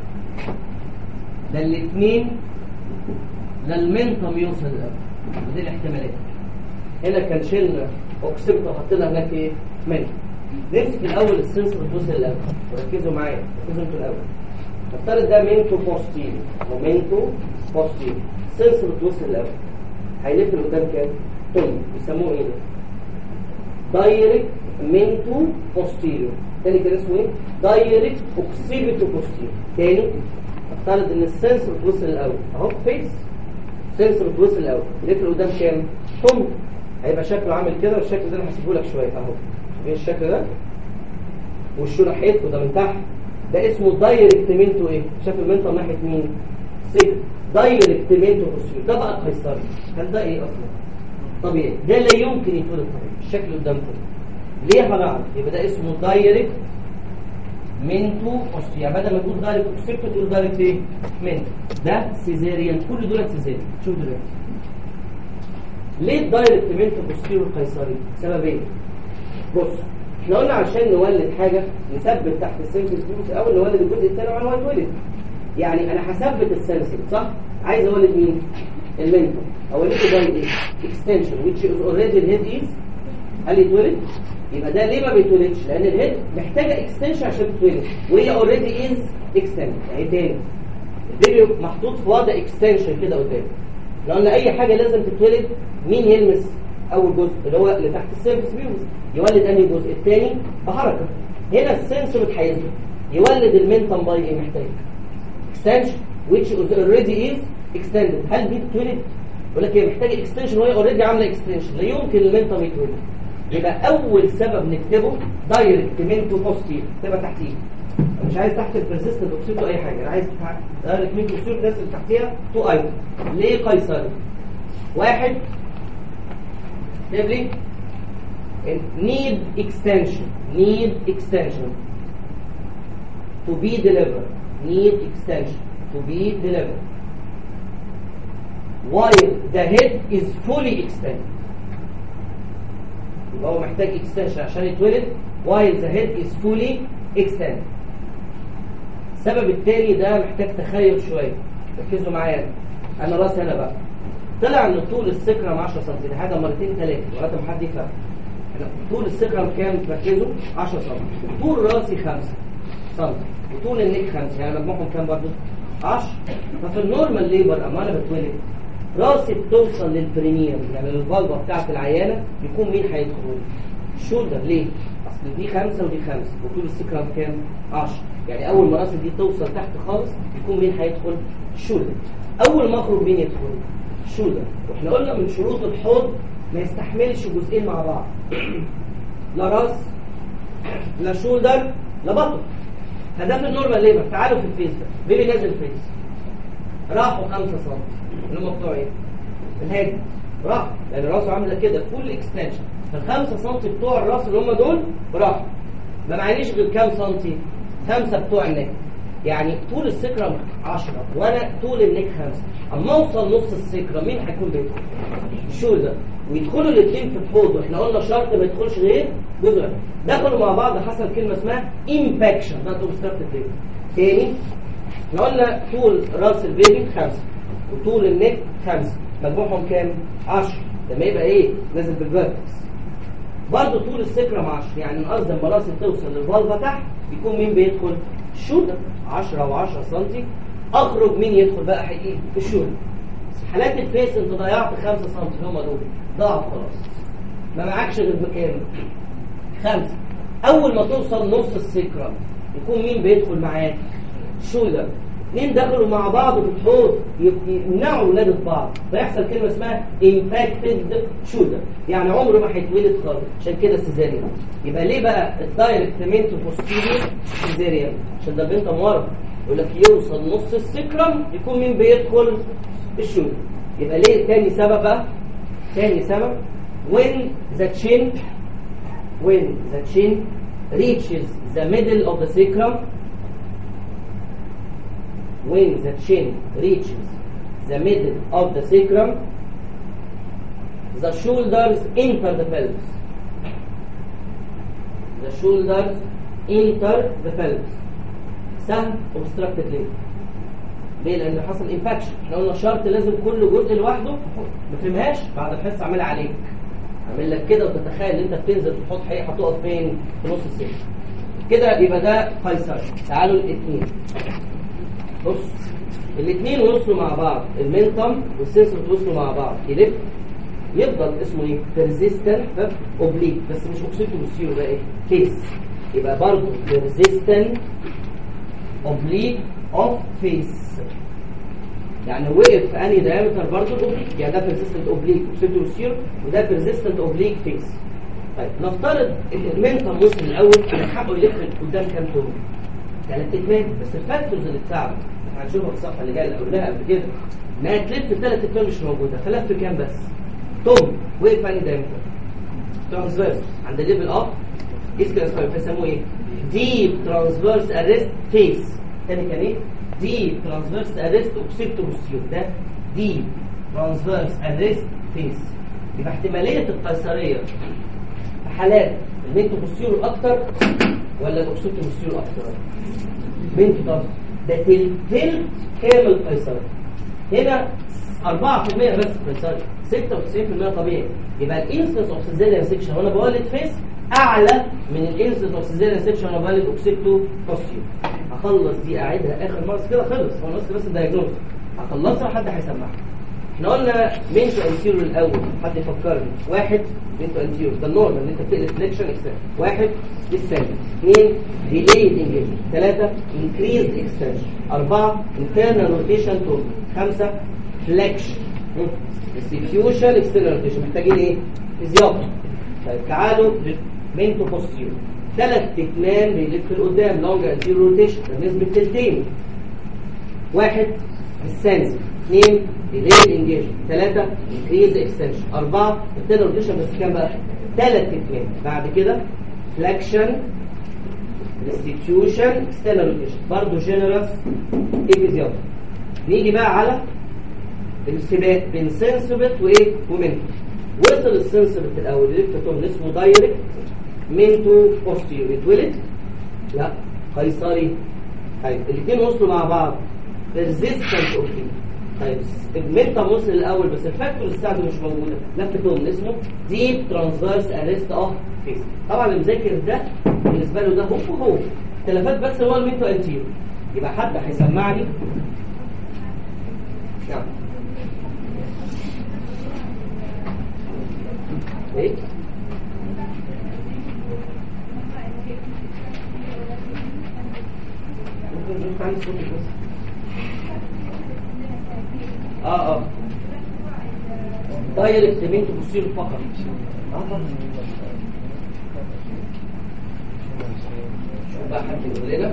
لا الاثنين لا المنتم يوصل الاول. دي الاحتمالات. هنا كان شلنا اوكسبت وحطينا هناك ايه؟ منتم. نمسك الاول السنسبت وصل الاول وركزوا معايا ركزوا انتوا الاول. نفترض ده منتو بوستيريور ومنتو بوستيريور. السنسبت وصل الاول هيلف لقدام كام؟ تم. بيسموه ايه ده؟ دايركت منتو بوستيريور. تاني كده اسمه ايه؟ دايركت اوكسيبيتو بوستيريور. تاني نفترض ان السنسبت وصل الاول اهو فيس السنسبت وصل الاول يلف لقدام كام؟ تم. هيبقى شكله عامل كده والشكل ده انا هسيبه لك شويه اهو. ايه الشكل ده؟ وشه ناحيته ده من تحت ده اسمه دايركت منتو ايه؟ شايف المنتو ناحيه مين؟ سيك دايركت منتو بوستيريور. ده بقى قيصري. كان ده ايه اصلا؟ طبيعي. ده لا يمكن يتولد طبيعي. الشكل قدامكم ليه هنعرف؟ يبقى ده اسمه دايركت منتو بوستيريور. يعني بدل ما تقول دايركت اوكسيبتو تقول دايركت ايه؟ منتو. ده سيزيريان. كل دول سيزيريان. شوف دلوقتي ليه الدايركت منتو بوستيريور قيصري؟ سببين. بص احنا قلنا عشان نولد حاجه نثبت تحت السيرفيس بيوت الاول نولد الجزء الثاني وعلى ما يتولد. يعني انا هثبت السنسور صح؟ عايز اولد مين؟ المنتو. اولده باي ايه؟ اكستنشن which is already الهيد از هل يتولد؟ يبقى ده ليه ما بيتولدش؟ لان الهيد محتاجه اكستنشن عشان تتولد وهي اوريدي از اكستنشن. اهي تاني الفيديو محطوط في وضع اكستنشن كده قدام. لو قلنا اي حاجه لازم تتولد مين يلمس اول جزء اللي هو اللي تحت السيرفيس بيوز يولد انهي جزء؟ الثاني بحركه. هنا السنسور هينزل يولد المنتم باي ايه؟ محتاج اكستنشن which is already is extended. هل دي بتولد؟ يقول لك هي محتاجه اكستنشن وهي اوريدي عامله اكستنشن، لا يمكن المنتم يتولد. يبقى اول سبب نكتبه دايركت منتو بوستير، تبقى تحتيه. مش عايز تحت البرسيستنت اوكسيتو اي حاجه، انا عايز دايركت منتو بوستير الناس اللي تحتيها تو ايتم. ليه قيصري؟ واحد اكتب لي need extension need extension to be delivered need extension to be delivered while the head is fully extended. يبقى هو محتاج extension عشان يتولد while the head is fully extended. السبب التاني ده محتاج تخيل شويه، ركزوا معايا. انا راسي هنا بقى طلع ان طول السكرم عشرة سم، دي حاجه مرتين ثلاثه لغايه ما حد يفهم. طول السكرم كام؟ ركزوا عشرة سم، طول راسي خمسة سم وطول النك خمسة، يعني مجموعهم كام برضه؟ عشرة. ففي النورمال ليبر اما انا بتولد راسي بتوصل للبرينيوم، يعني للفالفه بتاعت العيانه، بيكون مين هيدخل؟ الشولدر. ليه؟ اصل دي خمسة ودي خمسة وطول السكرم كام؟ عشرة، يعني اول ما راسي دي توصل تحت خالص يكون مين هيدخل؟ الشولدر. اول ما اخرج مين يدخل؟ الشولدر. واحنا قلنا من شروط الحوض ما يستحملش جزئين مع بعض، لا راس لا شولدر لا بطن. فده في النورمال ليبر. تعالوا في الفيس ده، بيبي نازل فيس راحوا خمسة سم اللي هم بتوع ايه؟ الهيد راح، لان راسه عامله كده فول اكستنشن، فالخمسة سم بتوع الراس اللي هم دول راحوا. ما معنيش غير كام سنتي؟ خمسة بتوع النك، يعني طول السكرم عشرة وانا طول النك خمسة. اما اوصل نص السكرم مين هيكون بيدخل؟ الشولدر. ويدخلوا الاثنين في الحوض، واحنا قلنا شرط ما يدخلش غير جزء. دخلوا مع بعض حصل كلمه اسمها امباكشن، ده اوبستراكتيف ليبر. تاني احنا قلنا طول راس البيبي خمسة وطول النك خمسة، مجموعهم كام؟ عشرة. لما يبقى ايه؟ نازل بالفيرتكس. برضه طول السكرم عشرة، يعني الارض لما راسي توصل للفالفه تحت بيكون مين بيدخل؟ الشولدر. عشرة وعشرة سم. اخرج مين يدخل بقى حقيقي؟ الشولدر. حالات الفيس انت ضيعت خمسة سم اللي هم دول، ضاعوا خلاص، ما معكش غير بكام؟ خمسة. اول ما توصل نص السكرم يكون مين بيدخل معاك؟ الشولدر. اثنين دخلوا مع بعض في الحوض يمنعوا ولاده بعض، فيحصل كلمه اسمها امباكتد شولدر، يعني عمره ما هيتولد خالص. عشان كده سيزاريان. يبقى ليه بقى الدايركت منتو بوستيريور سيزاريان؟ عشان ده بنت مورد يقول لك يوصل نص السكرم يكون مين بيدخل؟ الشولدر. يبقى ليه تاني سبب بقى؟ تاني سبب when the chin when the chin reaches the middle of the sacrum when the chin reaches the middle of the sacrum the shoulders enter the pelvis the shoulders enter the pelvis. سهل obstructed labor. ليه؟ لان حصل انفكشن. احنا قلنا شرط لازم كل جزء لوحده. ما فهمهاش بعد الحصه اعملها عليك، اعمل لك كده وتتخيل ان انت بتنزل في الحوض حقيقي هتقف فين؟ في نص السكه كده. يبقى ده قيصري. تعالوا الاثنين، بص الاثنين وصلوا مع بعض، المنتم والسنسور وصلوا مع بعض، يلف يفضل اسمه ايه؟ بيرزيستنت اوبليك، بس مش اوكسيتو بوستيريور، بقى ايه؟ فيس. يبقى برضه بيرزيستنت اوبليك اوف فيس، يعني وقف في انهي دايمتر برضه اوبليك، يعني ده بيرزيستنت اوبليك اوكسيتو بوستيريور وده بيرزيستنت اوبليك فيس. طيب نفترض المنتم وصل الاول كان حقه يلف قدام كام تون؟ ثلاث اتمام، بس الفاكتورز اللي بتساعده هنشوفها في الصفحه اللي جايه اللي قلناها قبل كده انها تلف ثلاث اتمام مش موجوده، فلف كام بس؟ توم وقف انهي دايمتر؟ ترانسفيرس عند الليفل اب اسكال سكوير، فيسموه ايه؟ ديب ترانسفيرس اريست فيس. تاني كان ايه؟ ديب ترانسفيرس اريست اوكسيتو بوستيريور، ده ديب ترانسفيرس اريست فيس. يبقى احتماليه القيصريه في حالات المنتو بوستيريور اكتر ولا الاوكسيتو بوستيريور اكتر؟ منتو طبعا، ده تلت كامل قيصري. هنا أربعة في المية بس قيصري، ستة وتسعين في المية طبيعي. يبقى الانسنس اوف سيزاريان سيكشن وانا بولد فيس اعلى من الانسنس اوف سيزاريان سيكشن وانا بولد اوكسيتو بوستيريور. هخلص دي اعيدها اخر مره كده، خلص هو ناقص بس الدايجنوز، هخلصها حد هيسمعها. احنا قلنا منتو انتيريور الاول، حد يفكرني. واحد منتو انتيريور ده النورمال اللي انت بتقلب فليكشن اكستنشن. واحد الثاني. اثنين ديليد انجيجمنت. ثلاثة انكريزد اكستنشن. أربعة انترنال روتيشن تورك. خمسة فليكشن. ديستريبيوشن اكسترنال روتيشن محتاجين ايه؟ فيزيوقراف. طيب تعالوا منتو بوستيرو ثلاث تكمان بيلف لقدام لونج انتيريور روتيشن بالنسبه للتلتين. واحد السنس، اثنين ديلي انجيج، ثلاثه انكريز اكستنشن، اربعه اكسترنال روتيشن بس كام بقى؟ ثلاث تكمان. بعد كده فلكشن ديستريبيوشن اكسترنال روتيشن برضه جنرال ايفيزيوم. نيجي بقى على السباق بين سنسبت وايه ومنتو. وصل السنسبت الاول الكتون اسمه دايركت منتو بوستيريور اتولد لا قيصري. طيب الاثنين وصلوا مع بعض ريزيستنت اوف. طيب المنتا وصل الاول بس الفاكتور بتاعته مش موجوده. لفتون اسمه ديب ترانسفيرس اريست اوف فيس. طبعا المذاكر ده بالنسبه له ده هو هو تلفات بس هو المنتو انتيريور. يبقى حد هيسمعني نعم ايه اه اه دايركت منتو بوستيريور فقط. اه شوف بقى حد يقول لنا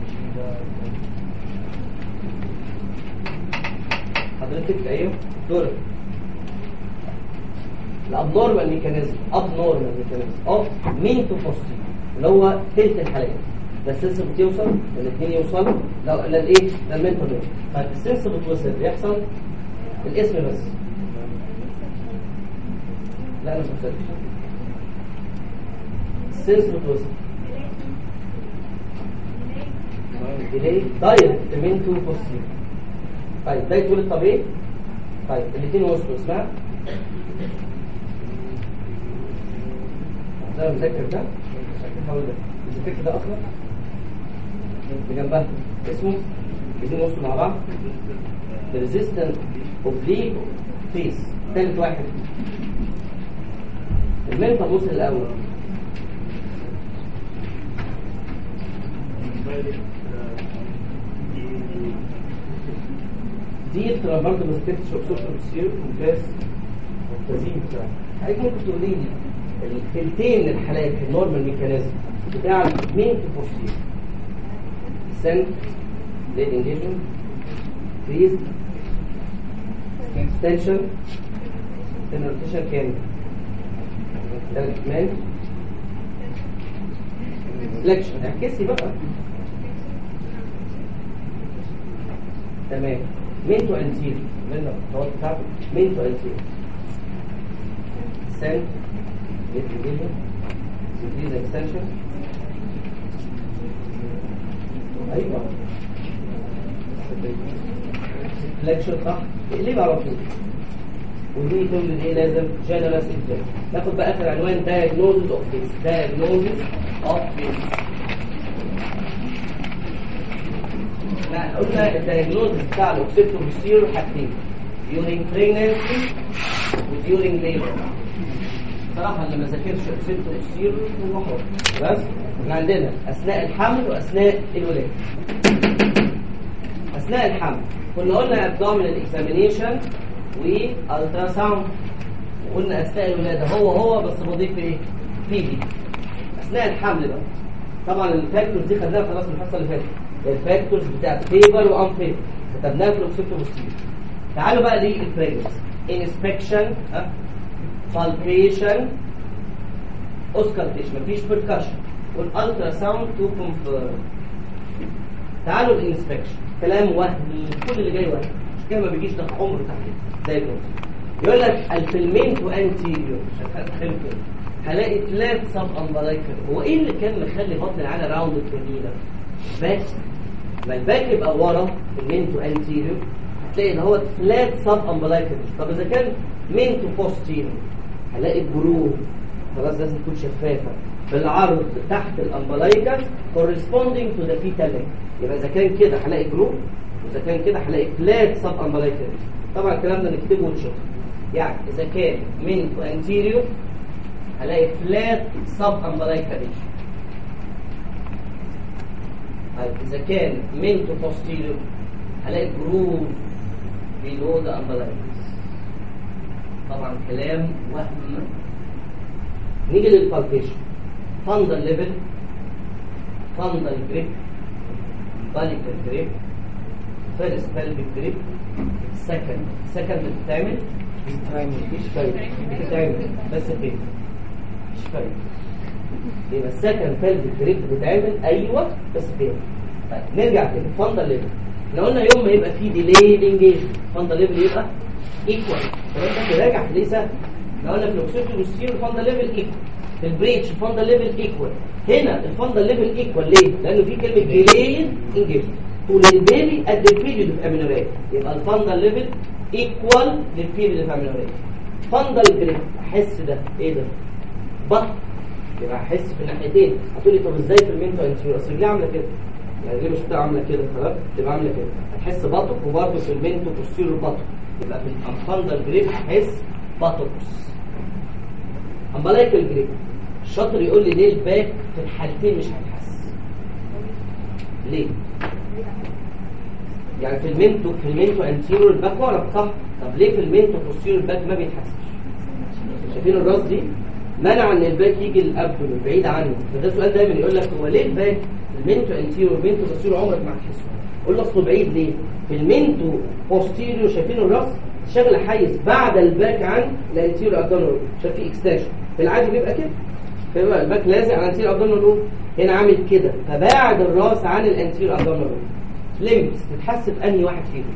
حضرتك ايوه دور الابنورمال ميكانيزم ابنورمال ميكانيزم اوف منتو بوستيريور اللي هو ثلث الحالات. ده السنس بتوصل الاثنين يوصلوا لا للايه للمنتو نيرف. طيب السنس بتوصل بيحصل الاسم بس لا انا مش مصدق السنس بتوصل ديلي دايركت منتو بوستيريور. طيب ده يتولد طبيعي. طيب الاثنين وصلوا اسمها ده مذاكر ده حاول ده الفكر ده اصلا اللي جنبها اسمه الاثنين وصلوا مع بعض ريزيستنت اوبليك فيس. ثالث واحد المنطقه وصل الاول دي ترى برضه ما ذكرتش اوبسورشن بوستيريور كومبريس والتزيين بتاعها. حضرتك ممكن تقولي لي الثلثين من الحالات النورمال ميكانيزم بتاع المنتو بوستيريور سن ليد انجيجمنت فريز اكستنشن انرتيشن كام؟ ثلاث كمان فليكشن اعكسي بقى تمام. منتو انتيريور من الخطوات بتاعته منتو انتيريور سن ليد انجيجمنت فريز اكستنشن ايوه فليكشن صح. اقلب على طول ودي تولد ايه لازم جنرال سيكشن. ناخد بقى اخر عنوان دايجنوزز اوف فيس. دايجنوزز اوف فيس. لا قلنا الدايجنوزز بتاع الاوكسيبتو بوستيريور حاجتين during pregnancy و during labor. صراحه اللي ما ذاكرش اوكسيبتو بوستيريور هو حر بس. احنا عندنا اثناء الحمل واثناء الولاده. اثناء الحمل كنا قلنا ابدومينال اكزامينيشن والترا ساوند. وقلنا اثناء الولاده هو هو بس بضيف ايه؟ بي بي. اثناء الحمل بقى طبعا الفاكتورز دي خدناها خلاص من الحصه اللي فاتت. الفاكتورز بتاعت فيفر وان فيفر كتبناها في الاوكسيبتو بوستيريور. تعالوا بقى للبريجنسي. انسبكشن بالبيشن اوسكالتيشن مفيش بيركشن والالترا ساوند تو كونفيرم. تعالوا الانسبكشن كلام وهمي كل اللي جاي وهمي مش كده ما بيجيش ده عمره تحديد زي كده. يقول لك الفيلمينتو انتيريور هلاقي ثلاث سب امبلايكال. هو ايه اللي كان مخلي بطن العانه راوند الكبيره؟ باك. ما الباك يبقى ورا المينتو انتيريور هتلاقي ان هو ثلاث سب امبلايكال. طب اذا كان مينتو بوستيريور هلاقي الجروف خلاص لازم تكون شفافه بالعرض تحت الامبلايكال corresponding to the fetal leg. يبقى اذا كان كده هلاقي جروف واذا كان كده هلاقي ثلاث سب امبلايكال. طبعا الكلام ده نكتبه ونشوفه. يعني اذا كان مينتو انتيريور هلاقي فلات سب امبلايكال. طيب اذا كان منتو بوستيريور هلاقي جروف below the umbilical. طبعا كلام وهم. نيجي للبالبيشن. فاندل ليفل، فاندل جريب، باليكال جريب، فيرست بلفيك جريب، سكند. سكند بتتعمل مفيش فايدة، بتتعمل بس فين مفيش فايدة. يبقى السكند بلفيك جريب بتتعمل ايوه بس فين. طيب نرجع تاني. فاندل ليفل احنا قلنا يوم ما يبقى فيه ديليد انجيجمنت فاندل ليفل يبقى ايكوال. الكلام ده راجع ليه سهل. احنا قلنا في الاوكسيتو والسيرو الفاندل ليفل ايكوال، في البريتش الفاندل ليفل ايكوال. هنا الفاندل ليفل ايكوال ليه؟ لانه في كلمه ديليد انجيجمنت طول البيبي قد البيريود اوف امينوريا، يبقى الفاندل ليفل ايكوال للبيريود اوف امينوريا. فاندل جريب احس ده ايه ده؟ بطن، يبقى احس في الناحيتين. هتقولي طب ازاي في المينتو انتيريور؟ اصل ليه عامله كده؟ يعني ليه مش بتبقى عامله كده؟ خلاص تبقى عامله كده، هتحس بطق. وبرده في المينتو بوستيريور بطق، يبقى في الفاندل جريب هحس بطقس. امبلايكال جريب الشاطر يقول لي ليه الباك في الحالتين مش هتحس؟ ليه؟ يعني في المينتو في المينتو انتيريور الباك ورا صح؟ طب ليه في المينتو بوستيريور الباك ما بيتحسش؟ شايفين الراس دي؟ منع ان الباك يجي الابدومين بعيد عنه. فده سؤال دايما يقول لك هو ليه الباك المينتو انتيريور والمينتو بوستيريور عمرك ما هتحسه؟ قول له اصله بعيد. ليه؟ في المينتو بوستيريور شايفين الراس شغل حيز بعد الباك عن الانتيريور ابدومينال، شايف في اكستاشن. في العادي بيبقى كده، فيبقى الباك لازق على الانتيريور ابدومينال، هنا عامل كده، فبعد الراس عن الانتيريور ابدومينال. ليمبس تتحس في انهي واحد فيهم؟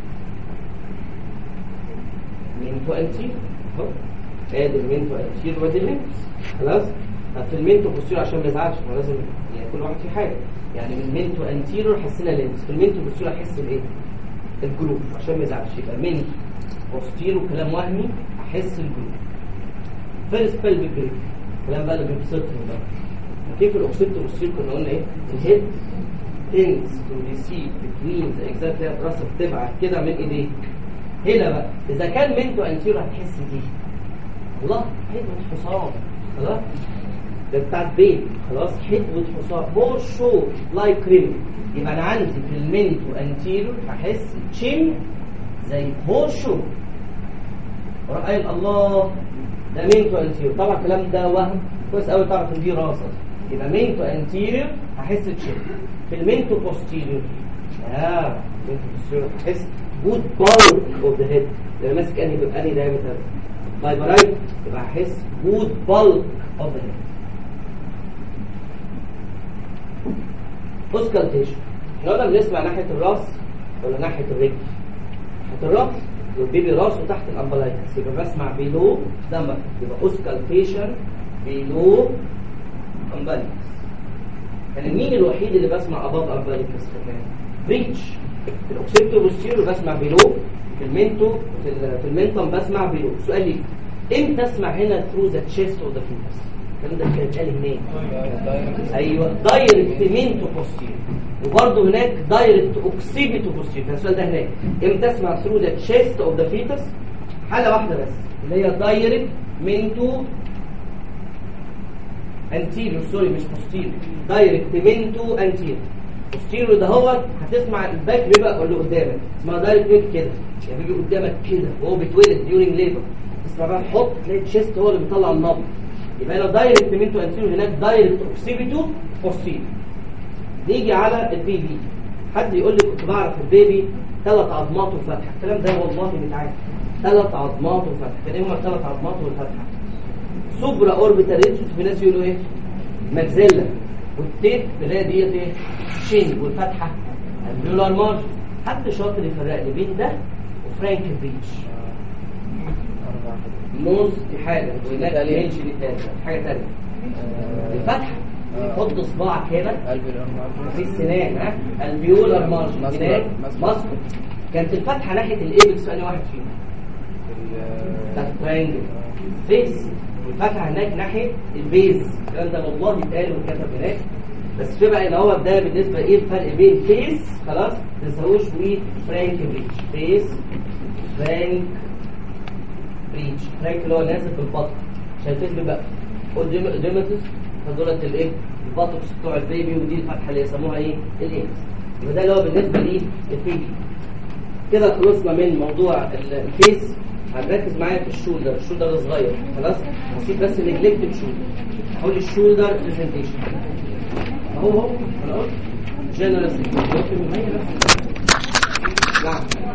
مينتو انتيريور اهو، ادي المينتو انتيريور وادي الليمبس. خلاص. طب في المينتو بوستيريور عشان ما يزعلش، ما لازم يعني كل واحد فيه حاجه. يعني من المينتو انتيريور حسينا ليمبس، في المينتو بوستيريور احس بايه؟ الجروف عشان ما يزعلش. يبقى مينتو بوستيريور كلام وهمي، احس الجروف. فيرست بلفيك جريب كلام بقى اللي بيبسطني ده. كيف الاوكسيتو بوستيريور كنا قلنا ايه؟ الهيد tends to receive between the exact راسك تبعت كده من ايديك. هنا بقى اذا كان منتو انتيريور هتحس دي والله حدوة حصان. خلاص ده بتاعت بيت. خلاص حدوة حصان مور شو لايك كريم. يبقى انا عندي في المنتو انتيريور هحس تشين زي مور شو. وراح قايل الله ده منتو انتيريور. طبعا الكلام ده وهم كويس قوي تعرف ان دي راسك. يبقى منتو انتيريور هحس تشين. في المنتو بوستيريور اه منتو بوستيريور هحس جود باور اوف ذا هيد. لما ماسك انهي بيبقى انهي دايمتر فايبرايت، يبقى هحس جود بالك اوف ذا هيد. اوسكالتيشن احنا بنسمع ناحيه الراس ولا ناحيه الرجل؟ ناحيه الراس، والبيبي راسه تحت الامبلايكس، يبقى بسمع بيلو دمك، يبقى اوسكالتيشن بيلو امبلايكس. يعني المين الوحيد اللي بسمع اباف امبلايكس كمان؟ بريتش. في الاوكسيتو بوستيريور بسمع بيلو، في المينتو في المينتم بسمع بيلو. سؤال ليك، امتى اسمع هنا ثرو ذا تشيست اوف ذا فيتس؟ الكلام ده كان اتقال هناك. ايوه دايركت مينتو بوستيريور، وبرده هناك دايركت اوكسيبيتو بوستيريور. كان السؤال ده هناك امتى اسمع ثرو ذا تشيست اوف ذا فيتس؟ حاله واحده بس اللي هي دايركت مينتو انتيريور، سوري مش بوستيريور، دايركت مينتو انتيريور. بوستيريور ده هو هتسمع الباك بيبقى اللي قدامك، اسمها دايركت كده، يعني بيجي قدامك كده وهو بيتولد ديورنج ليبر. تسمع بقى تحط تلاقي الشيست هو اللي بيطلع النبض. يبقى هنا دايركت مينتو انتيريور، هناك دايركت اوكسيبيتو بوستيريور. نيجي على البيبي. حد يقول لي كنت بعرف البيبي ثلاث عظمات وفتحه، الكلام ده والله متعاد. ثلاث عظمات وفتحه، كان ايه هما الثلاث عظمات والفتحه؟ سوبرا اوربيتال ريتشوس، في ناس يقولوا ايه؟ ماكسيلا. والتيت اللي ديت ايه؟ شين. والفتحه الفيولار مارجن. حد شاطر يفرق لي بين ده وفرانك بريتش؟ موز دي حاجه وهناك منش دي تاني حاجه ثانيه. الفتحه حط صباعك هنا في السنان، ها الفيولار مارجن هناك ماسكو. كانت الفتحه ناحيه الايبكس، انهي واحد فيهم؟ بتاعت الترينجل فيس. والفتحه هناك ناحيه البيز. الكلام ده والله اتقال واتكتب هناك. بس في بقى اللي هو ده بالنسبه ايه الفرق بين فيس خلاص ما تنساهوش وفرانك بريتش. فيس فرانك بريتش. فرانك اللي هو نازل بالبطن عشان الفيس بيبقى اوديماتوس، فدولت الايه البطكس بتوع البيبي، ودي الفتحه اللي يسموها ايه الايبس. يبقى ده اللي هو بالنسبه ليه البيبي. كده خلصنا من موضوع الفيس. هنركز معايا في الشولدر، الشولدر صغير خلاص، هسيب بس نجلكتد شولدر. هقول الشولدر برزنتيشن اهو اهو انا قلت جنرال سيكشن. نعم